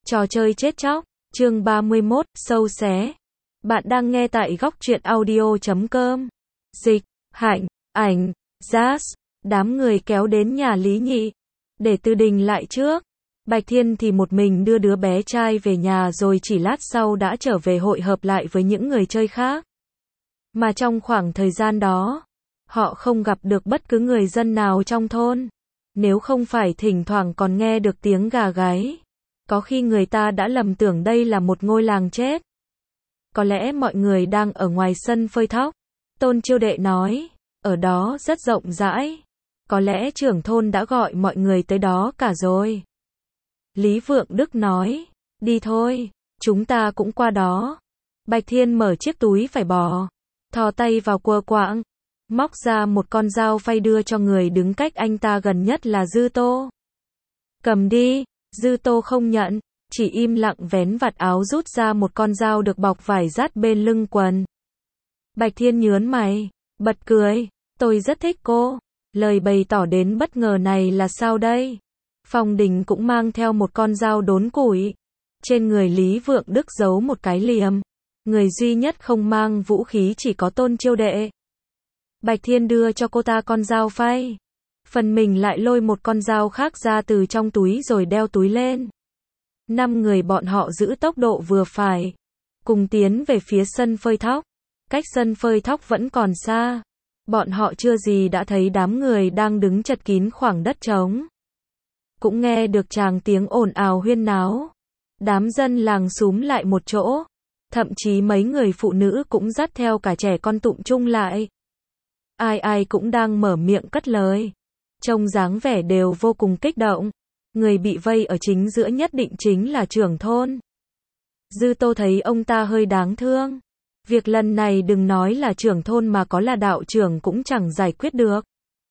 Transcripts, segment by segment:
Trò chơi chết chóc, chương 31, sâu xé. Bạn đang nghe tại góc truyện audio.com. Dịch, Hạnh, Ảnh, Jazz, đám người kéo đến nhà Lý Nhị, để Từ Đình lại trước. Bạch Thiên thì một mình đưa đứa bé trai về nhà rồi chỉ lát sau đã trở về hội hợp lại với những người chơi khác. Mà trong khoảng thời gian đó, họ không gặp được bất cứ người dân nào trong thôn. Nếu không phải thỉnh thoảng còn nghe được tiếng gà gáy, có khi người ta đã lầm tưởng đây là một ngôi làng chết. Có lẽ mọi người đang ở ngoài sân phơi thóc. Tôn Chiêu Đệ nói, ở đó rất rộng rãi. Có lẽ trưởng thôn đã gọi mọi người tới đó cả rồi. Lý Vượng Đức nói, đi thôi, chúng ta cũng qua đó. Bạch Thiên mở chiếc túi vải bò, thò tay vào quơ quạng, móc ra một con dao phay đưa cho người đứng cách anh ta gần nhất là Dư Tô. Cầm đi. Dư Tô không nhận, chỉ im lặng vén vạt áo rút ra một con dao được bọc vải dát bên lưng quần. Bạch Thiên nhướng mày, bật cười, tôi rất thích cô. Lời bày tỏ đến bất ngờ này là sao đây? Phong Đình cũng mang theo một con dao đốn củi. Trên người Lý Vượng Đức giấu một cái liềm. Người duy nhất không mang vũ khí chỉ có Tôn Chiêu Đệ. Bạch Thiên đưa cho cô ta con dao phay. Phần mình lại lôi một con dao khác ra từ trong túi rồi đeo túi lên. 5 người bọn họ giữ tốc độ vừa phải, cùng tiến về phía sân phơi thóc. Cách sân phơi thóc vẫn còn xa. Bọn họ chưa gì đã thấy đám người đang đứng chật kín khoảng đất trống. Cũng nghe được tràng tiếng ồn ào huyên náo. Đám dân làng xúm lại một chỗ. Thậm chí mấy người phụ nữ cũng dắt theo cả trẻ con tụm chung lại. Ai ai cũng đang mở miệng cất lời. Trông dáng vẻ đều vô cùng kích động. Người bị vây ở chính giữa nhất định chính là trưởng thôn. Dư Tô thấy ông ta hơi đáng thương. Việc lần này đừng nói là trưởng thôn mà có là đạo trưởng cũng chẳng giải quyết được.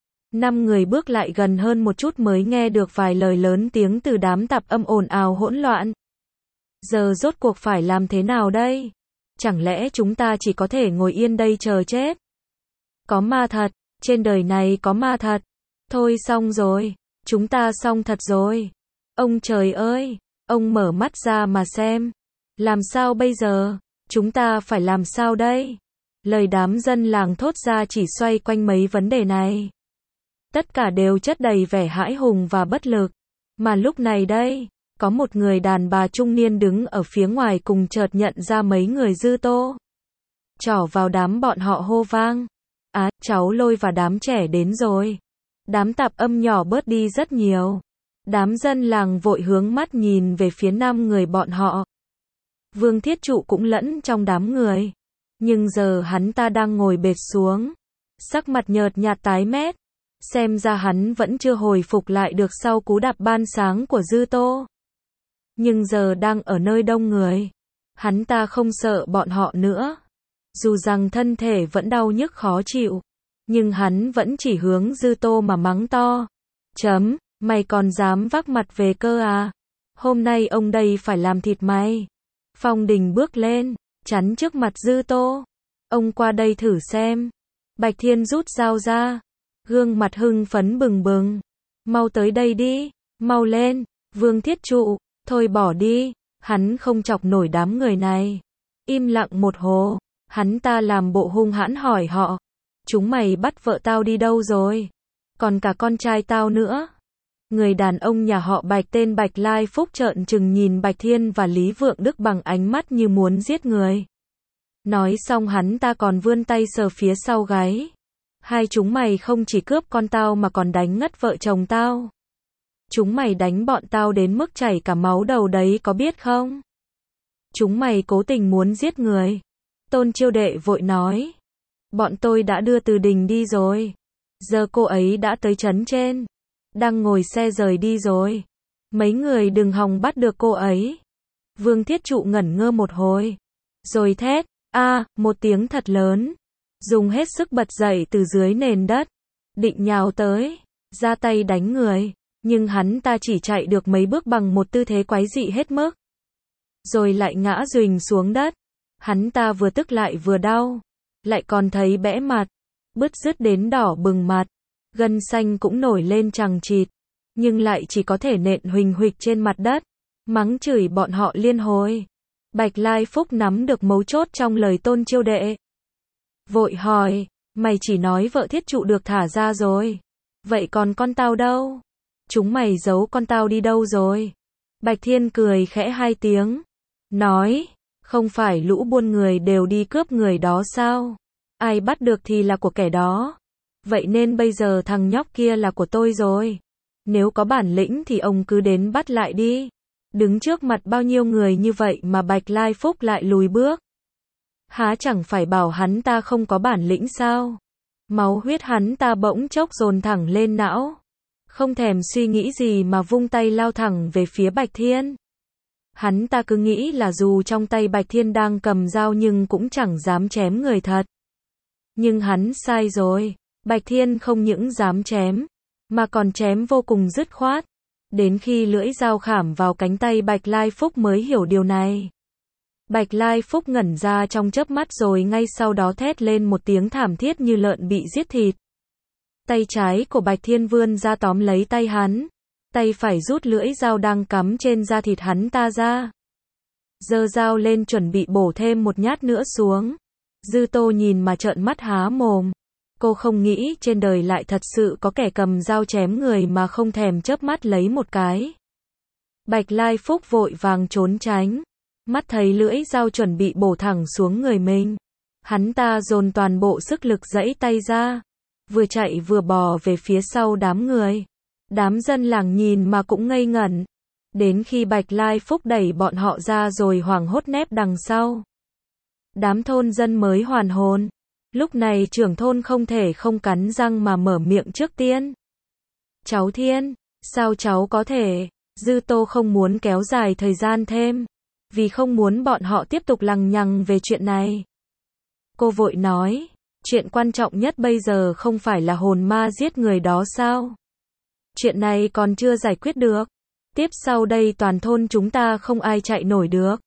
5 người bước lại gần hơn một chút mới nghe được vài lời lớn tiếng từ đám tạp âm ồn ào hỗn loạn. Giờ rốt cuộc phải làm thế nào đây? Chẳng lẽ chúng ta chỉ có thể ngồi yên đây chờ chết? Có ma thật, trên đời này có ma thật. Thôi xong rồi, chúng ta xong thật rồi. Ông trời ơi, ông mở mắt ra mà xem. Làm sao bây giờ? Chúng ta phải làm sao đây? Lời đám dân làng thốt ra chỉ xoay quanh mấy vấn đề này. Tất cả đều chất đầy vẻ hãi hùng và bất lực. Mà lúc này đây, có một người đàn bà trung niên đứng ở phía ngoài cùng chợt nhận ra mấy người Dư Tô. Trỏ vào đám bọn họ hô vang. Cháu Lôi và đám trẻ đến rồi. Đám tạp âm nhỏ bớt đi rất nhiều. Đám dân làng vội hướng mắt nhìn về phía 5 người bọn họ. Vương Thiết Trụ cũng lẫn trong đám người. Nhưng giờ hắn ta đang ngồi bệt xuống. Sắc mặt nhợt nhạt tái mét. Xem ra hắn vẫn chưa hồi phục lại được sau cú đạp ban sáng của Dư Tô. Nhưng giờ đang ở nơi đông người. Hắn ta không sợ bọn họ nữa. Dù rằng thân thể vẫn đau nhức khó chịu. Nhưng hắn vẫn chỉ hướng Dư Tô mà mắng to. Mày còn dám vác mặt về cơ à? Hôm nay ông đây phải làm thịt mày. Phong Đình bước lên, chắn trước mặt Dư Tô. Ông qua đây thử xem. Bạch Thiên rút dao ra. Gương mặt hưng phấn bừng bừng. Mau tới đây đi, mau lên. Vương Thiết Trụ, thôi bỏ đi. Hắn không chọc nổi đám người này. Im lặng một hồi. Hắn ta làm bộ hung hãn hỏi họ. Chúng mày bắt vợ tao đi đâu rồi? Còn cả con trai tao nữa. Người đàn ông nhà họ Bạch tên Bạch Lai Phúc trợn trừng nhìn Bạch Thiên và Lý Vượng Đức bằng ánh mắt như muốn giết người. Nói xong hắn ta còn vươn tay sờ phía sau gáy. Hai chúng mày không chỉ cướp con tao mà còn đánh ngất vợ chồng tao. Chúng mày đánh bọn tao đến mức chảy cả máu đầu đấy có biết không? Chúng mày cố tình muốn giết người. Tôn Chiêu Đệ vội nói. Bọn tôi đã đưa Từ Đình đi rồi. Giờ cô ấy đã tới trấn trên. Đang ngồi xe rời đi rồi. Mấy người đừng hòng bắt được cô ấy. Vương Thiết Trụ ngẩn ngơ một hồi. Rồi thét, một tiếng thật lớn. Dùng hết sức bật dậy từ dưới nền đất. Định nhào tới, ra tay đánh người. Nhưng hắn ta chỉ chạy được mấy bước bằng một tư thế quái dị hết mức. Rồi lại ngã rùnh xuống đất. Hắn ta vừa tức lại vừa đau. Lại còn thấy bẽ mặt. Bứt rứt đến đỏ bừng mặt. Gân xanh cũng nổi lên chằng chịt. Nhưng lại chỉ có thể nện huỳnh huỵch trên mặt đất. mắng chửi bọn họ liên hồi. Bạch Lai Phúc nắm được mấu chốt trong lời Tôn Chiêu Đệ. Vội hỏi, mày chỉ nói vợ thiết trụ được thả ra rồi. Vậy còn con tao đâu? Chúng mày giấu con tao đi đâu rồi? Bạch Thiên cười khẽ 2 tiếng. Nói, không phải lũ buôn người đều đi cướp người đó sao? Ai bắt được thì là của kẻ đó. Vậy nên bây giờ thằng nhóc kia là của tôi rồi. Nếu có bản lĩnh thì ông cứ đến bắt lại đi. Đứng trước mặt bao nhiêu người như vậy mà Bạch Lai Phúc lại lùi bước. Há chẳng phải bảo hắn ta không có bản lĩnh sao? Máu huyết hắn ta bỗng chốc dồn thẳng lên não. Không thèm suy nghĩ gì mà vung tay lao thẳng về phía Bạch Thiên. Hắn ta cứ nghĩ là dù trong tay Bạch Thiên đang cầm dao nhưng cũng chẳng dám chém người thật. Nhưng hắn sai rồi. Bạch Thiên không những dám chém, mà còn chém vô cùng dứt khoát. Đến khi lưỡi dao khảm vào cánh tay Bạch Lai Phúc mới hiểu điều này. Bạch Lai Phúc ngẩn ra trong chớp mắt rồi ngay sau đó thét lên một tiếng thảm thiết như lợn bị giết thịt. Tay trái của Bạch Thiên vươn ra tóm lấy tay hắn. Tay phải rút lưỡi dao đang cắm trên da thịt hắn ta ra. Giơ dao lên chuẩn bị bổ thêm một nhát nữa xuống. Dư Tô nhìn mà trợn mắt há mồm. Cô không nghĩ trên đời lại thật sự có kẻ cầm dao chém người mà không thèm chớp mắt lấy một cái. Bạch Lai Phúc vội vàng trốn tránh. Mắt thấy lưỡi dao chuẩn bị bổ thẳng xuống người mình. Hắn ta dồn toàn bộ sức lực giãy tay ra. Vừa chạy vừa bò về phía sau đám người. Đám dân làng nhìn mà cũng ngây ngẩn. Đến khi Bạch Lai Phúc đẩy bọn họ ra rồi hoảng hốt nép đằng sau. Đám thôn dân mới hoàn hồn. Lúc này trưởng thôn không thể không cắn răng mà mở miệng trước tiên. Cháu Thiên, sao cháu có thể? Dư Tô không muốn kéo dài thời gian thêm. Vì không muốn bọn họ tiếp tục lằng nhằng về chuyện này. Cô vội nói, chuyện quan trọng nhất bây giờ không phải là hồn ma giết người đó sao? Chuyện này còn chưa giải quyết được. Tiếp sau đây toàn thôn chúng ta không ai chạy nổi được.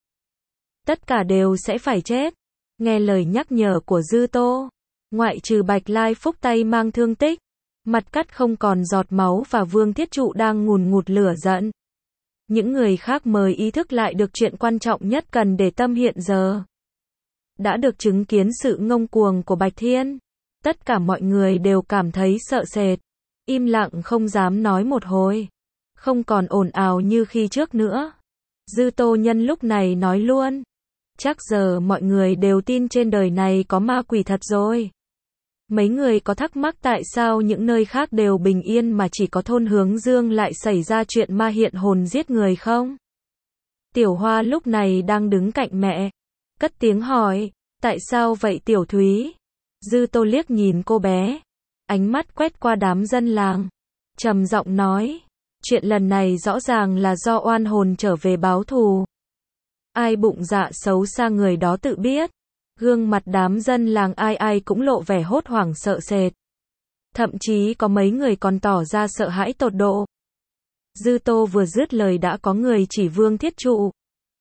Tất cả đều sẽ phải chết. Nghe lời nhắc nhở của Dư Tô, ngoại trừ Bạch Lai Phúc tay mang thương tích, mặt cắt không còn giọt máu và Vương Thiết Trụ đang ngùn ngụt lửa giận. Những người khác mới ý thức lại được chuyện quan trọng nhất cần để tâm hiện giờ. Đã được chứng kiến sự ngông cuồng của Bạch Thiên. Tất cả mọi người đều cảm thấy sợ sệt. Im lặng không dám nói một hồi. Không còn ồn ào như khi trước nữa. Dư Tô nhân lúc này nói luôn. Chắc giờ mọi người đều tin trên đời này có ma quỷ thật rồi. Mấy người có thắc mắc tại sao những nơi khác đều bình yên mà chỉ có thôn Hướng Dương lại xảy ra chuyện ma hiện hồn giết người không? Tiểu Hoa lúc này đang đứng cạnh mẹ. Cất tiếng hỏi, tại sao vậy Tiểu Thúy? Dư Tô liếc nhìn cô bé. Ánh mắt quét qua đám dân làng. Trầm giọng nói, chuyện lần này rõ ràng là do oan hồn trở về báo thù. Ai bụng dạ xấu xa người đó tự biết. Gương mặt đám dân làng ai ai cũng lộ vẻ hốt hoảng sợ sệt. Thậm chí có mấy người còn tỏ ra sợ hãi tột độ. Dư Tô vừa dứt lời đã có người chỉ Vương Thiết Trụ.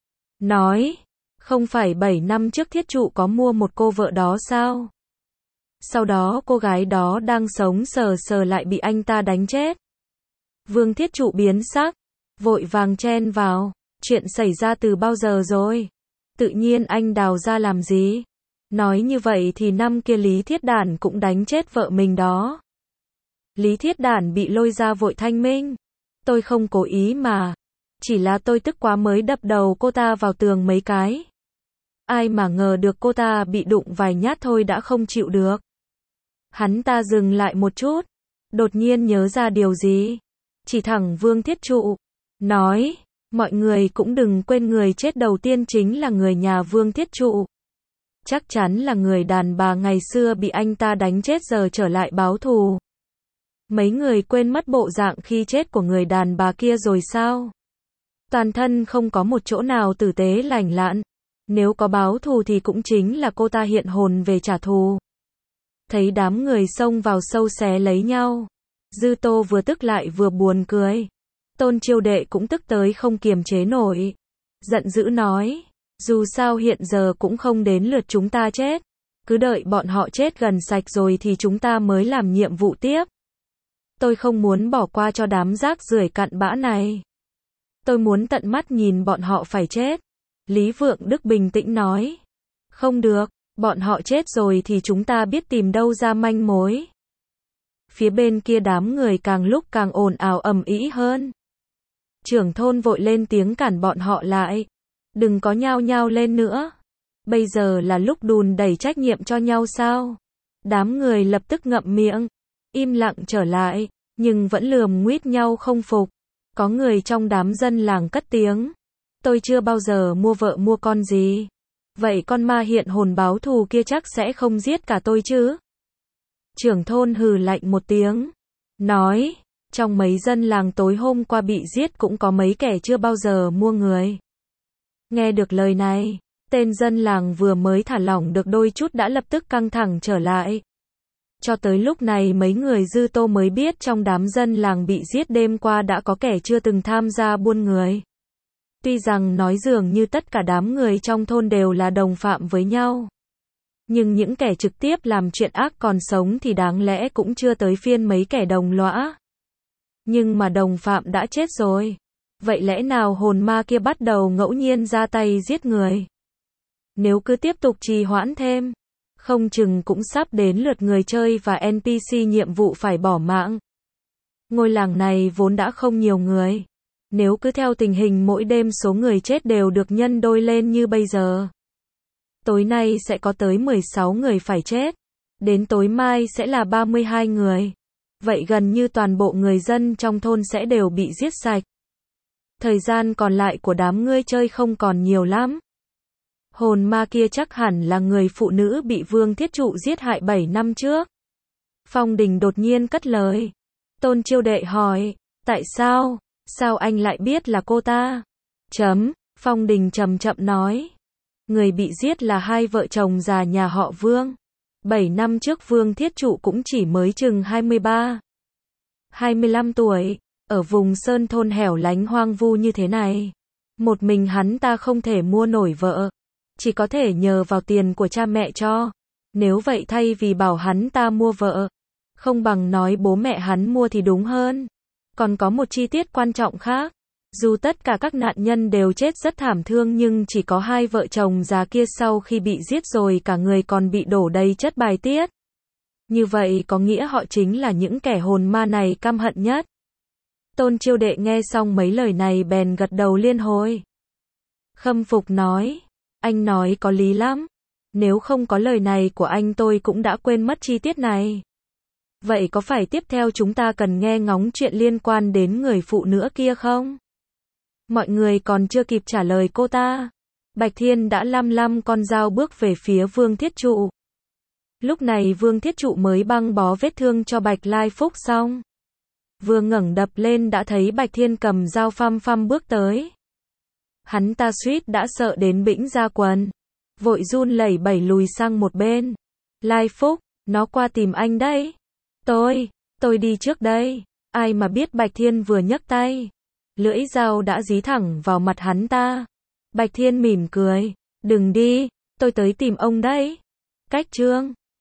Nói, không phải 7 năm trước Thiết Trụ có mua một cô vợ đó sao? Sau đó cô gái đó đang sống sờ sờ lại bị anh ta đánh chết. Vương Thiết Trụ biến sắc, vội vàng chen vào. Chuyện xảy ra từ bao giờ rồi? Tự nhiên anh đào ra làm gì? Nói như vậy thì năm kia Lý Thiết Đản cũng đánh chết vợ mình đó. Lý Thiết Đản bị lôi ra vội thanh minh. Tôi không cố ý mà. Chỉ là tôi tức quá mới đập đầu cô ta vào tường mấy cái. Ai mà ngờ được cô ta bị đụng vài nhát thôi đã không chịu được. Hắn ta dừng lại một chút. Đột nhiên nhớ ra điều gì. Chỉ thẳng Vương Thiết Trụ. Nói, mọi người cũng đừng quên người chết đầu tiên chính là người nhà Vương Thiết Trụ. Chắc chắn là người đàn bà ngày xưa bị anh ta đánh chết giờ trở lại báo thù. Mấy người quên mất bộ dạng khi chết của người đàn bà kia rồi sao? Toàn thân không có một chỗ nào tử tế lành lặn. Nếu có báo thù thì cũng chính là cô ta hiện hồn về trả thù. Thấy đám người xông vào sâu xé lấy nhau. Dư Tô vừa tức lại vừa buồn cười. Tôn Chiêu Đệ cũng tức tới không kiềm chế nổi. Giận dữ nói, dù sao hiện giờ cũng không đến lượt chúng ta chết. Cứ đợi bọn họ chết gần sạch rồi thì chúng ta mới làm nhiệm vụ tiếp. Tôi không muốn bỏ qua cho đám rác rưởi cặn bã này. Tôi muốn tận mắt nhìn bọn họ phải chết. Lý Vượng Đức bình tĩnh nói. Không được, bọn họ chết rồi thì chúng ta biết tìm đâu ra manh mối. Phía bên kia đám người càng lúc càng ồn ào ầm ĩ hơn. Trưởng thôn vội lên tiếng cản bọn họ lại. Đừng có nhao nhao lên nữa. Bây giờ là lúc đùn đẩy trách nhiệm cho nhau sao? Đám người lập tức ngậm miệng, im lặng trở lại, nhưng vẫn lườm nguýt nhau không phục. Có người trong đám dân làng cất tiếng. Tôi chưa bao giờ mua vợ mua con gì. Vậy con ma hiện hồn báo thù kia chắc sẽ không giết cả tôi chứ? Trưởng thôn hừ lạnh một tiếng. Nói, trong mấy dân làng tối hôm qua bị giết cũng có mấy kẻ chưa bao giờ mua người. Nghe được lời này, tên dân làng vừa mới thả lỏng được đôi chút đã lập tức căng thẳng trở lại. Cho tới lúc này mấy người dư tô mới biết trong đám dân làng bị giết đêm qua đã có kẻ chưa từng tham gia buôn người. Tuy rằng nói dường như tất cả đám người trong thôn đều là đồng phạm với nhau. Nhưng những kẻ trực tiếp làm chuyện ác còn sống thì đáng lẽ cũng chưa tới phiên mấy kẻ đồng lõa. Nhưng mà đồng phạm đã chết rồi. Vậy lẽ nào hồn ma kia bắt đầu ngẫu nhiên ra tay giết người? Nếu cứ tiếp tục trì hoãn thêm, không chừng cũng sắp đến lượt người chơi và NPC nhiệm vụ phải bỏ mạng. Ngôi làng này vốn đã không nhiều người. Nếu cứ theo tình hình mỗi đêm số người chết đều được nhân đôi lên như bây giờ. Tối nay sẽ có tới 16 người phải chết. Đến tối mai sẽ là 32 người. Vậy gần như toàn bộ người dân trong thôn sẽ đều bị giết sạch. Thời gian còn lại của đám ngươi chơi không còn nhiều lắm. Hồn ma kia chắc hẳn là người phụ nữ bị Vương Thiết Trụ giết hại 7 năm trước. Phong Đình đột nhiên cất lời. Tôn Chiêu Đệ hỏi, tại sao? Sao anh lại biết là cô ta? Phong Đình chậm chậm nói. Người bị giết là hai vợ chồng già nhà họ Vương. 7 năm trước Vương Thiết Trụ cũng chỉ mới chừng 23, 25 tuổi. Ở vùng sơn thôn hẻo lánh hoang vu như thế này. Một mình hắn ta không thể mua nổi vợ. Chỉ có thể nhờ vào tiền của cha mẹ cho. Nếu vậy thay vì bảo hắn ta mua vợ, không bằng nói bố mẹ hắn mua thì đúng hơn. Còn có một chi tiết quan trọng khác. Dù tất cả các nạn nhân đều chết rất thảm thương nhưng chỉ có hai vợ chồng già kia sau khi bị giết rồi cả người còn bị đổ đầy chất bài tiết. Như vậy có nghĩa họ chính là những kẻ hồn ma này căm hận nhất. Tôn Chiêu Đệ nghe xong mấy lời này bèn gật đầu liên hồi. Khâm phục nói. Anh nói có lý lắm. Nếu không có lời này của anh tôi cũng đã quên mất chi tiết này. Vậy có phải tiếp theo chúng ta cần nghe ngóng chuyện liên quan đến người phụ nữ kia không? Mọi người còn chưa kịp trả lời cô ta. Bạch Thiên đã lăm con dao bước về phía Vương Thiết Trụ. Lúc này Vương Thiết Trụ mới băng bó vết thương cho Bạch Lai Phúc xong. Vừa ngẩng đập lên đã thấy Bạch Thiên cầm dao phăm bước tới. Hắn ta suýt đã sợ đến bĩnh ra quần. Vội run lẩy bẩy lùi sang một bên. Lai Phúc, nó qua tìm anh đấy. Tôi đi trước đây. Ai mà biết Bạch Thiên vừa nhấc tay. Lưỡi dao đã dí thẳng vào mặt hắn ta. Bạch Thiên mỉm cười. Đừng đi, tôi tới tìm ông đấy. Cách chương